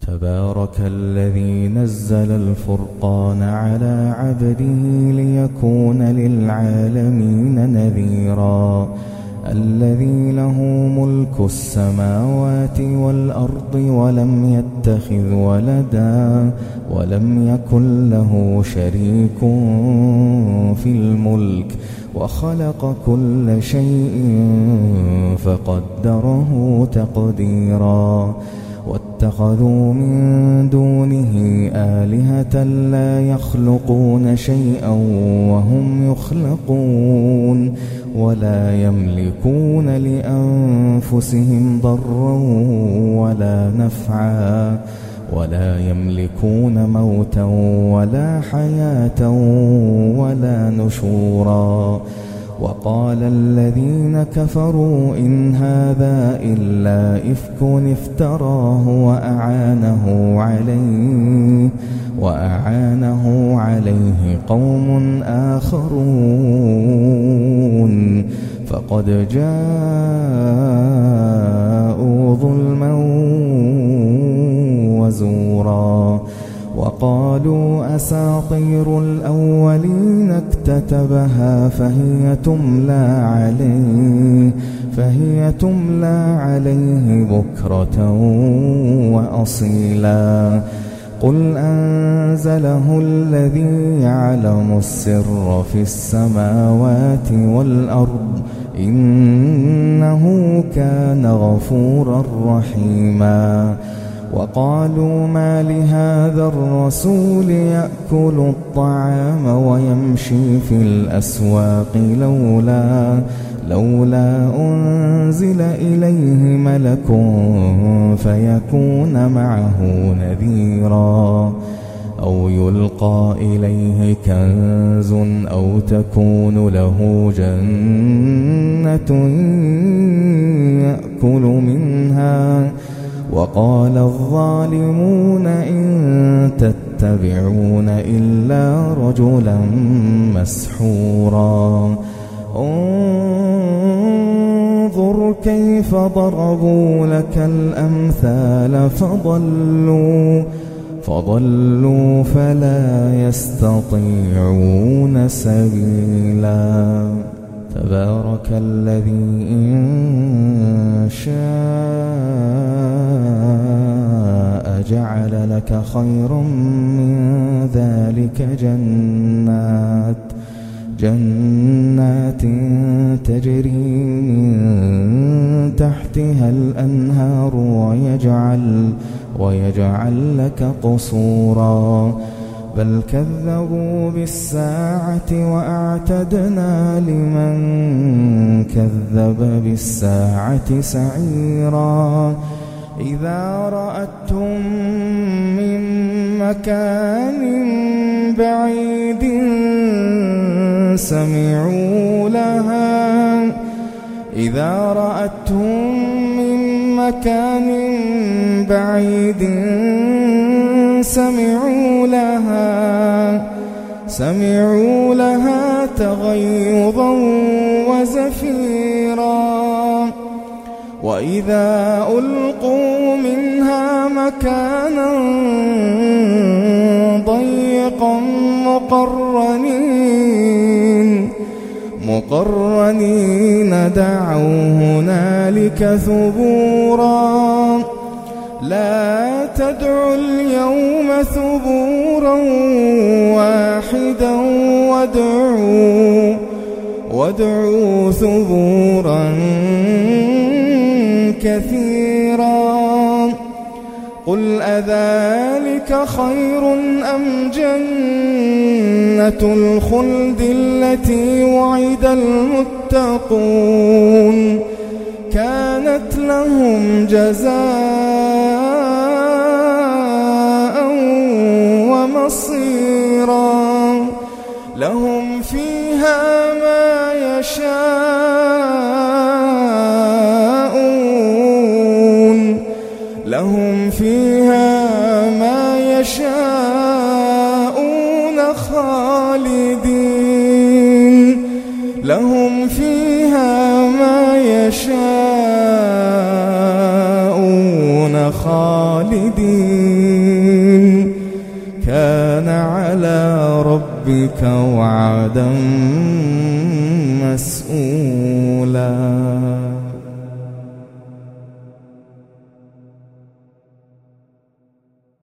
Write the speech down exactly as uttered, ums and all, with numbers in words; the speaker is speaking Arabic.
تبارك الذي نزل الفرقان على عبده ليكون للعالمين نذيرا الذي له ملك السماوات والأرض ولم يتخذ ولدا ولم يكن له شريك في الملك وخلق كل شيء فقدره تقديرا واتخذوا من دونه آلهة لا يخلقون شيئا وهم يخلقون ولا يملكون لأنفسهم ضرا ولا نفعا ولا يملكون موتا ولا حياة ولا نشورا وقال الذين كفروا إن هذا إلا إفك افتراه وأعانه عليه وأعانه عليه قوم آخرون فقد جاءوا ظلما وزورا وقالوا أساطير الأولين اكتتبها فهي تملى عليه فهي تملى عليه بكرة وأصيلا قل أنزله الذي يعلم السر في السماوات والأرض إنه كان غفورا رحيما وقالوا ما لهذا الرسول يأكل الطعام ويمشي في الأسواق لولا لولا أنزل إليه ملك فيكون معه نذيرا أو يلقى إليه كنز أو تكون له جنة يأكل منها وقال الظالمون إن تتبعون إلا رجلا مسحورا انظر كيف ضربوا لك الأمثال فضلوا فضلوا فلا يستطيعون سبيلا تبارك الذي إن شاء جعل لك خيرا من ذلك جنات جنات تجري من تحتها الأنهار ويجعل ويجعل لك قصورا بل كذبوا بالساعة وأعتدنا لمن كذب بالساعة سعيرا إذا رأتهم من مكان بعيد سمعوا لها إذا رأتهم من مكان بعيد سمعوا لها سمعوا لها تغيظا وزفيرا وإذا ألقوا منها مكانا ضيقا مقرنين مقرنين دعوا هنالك ثبورا لا تدعوا اليوم ثبورا واحدا وادعوا وادعوا ثبورا كثيرا قل أذلك خير أم جنة الخلد التي وعد المتقون كانت لهم جزاء ومصيرا لهم فيها ما يشاءون لهم فيها ما يشاءون خالدين لهم فيها ما يشاءون خالدين الدين كان على ربك وعدا مسئولا.